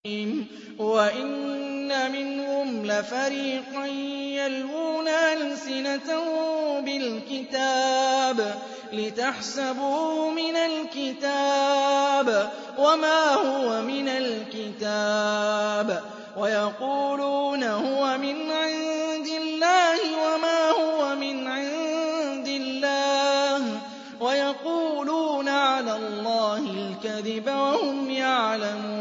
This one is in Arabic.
وَإِنَّ مِنْهُمْ لَفَرِيقًا يَلْوُونَ أَلْسِنَتَهُم بِالْكِتَابِ لِتَحْسَبُوهُ مِنَ الْكِتَابِ وَمَا هُوَ مِنَ الْكِتَابِ وَيَقُولُونَ هُوَ مِنْ عِندِ اللَّهِ وَمَا هُوَ مِنْ عِندِ اللَّهِ وَيَقُولُونَ عَلَى اللَّهِ الْكَذِبَ وَهُمْ يَعْلَمُونَ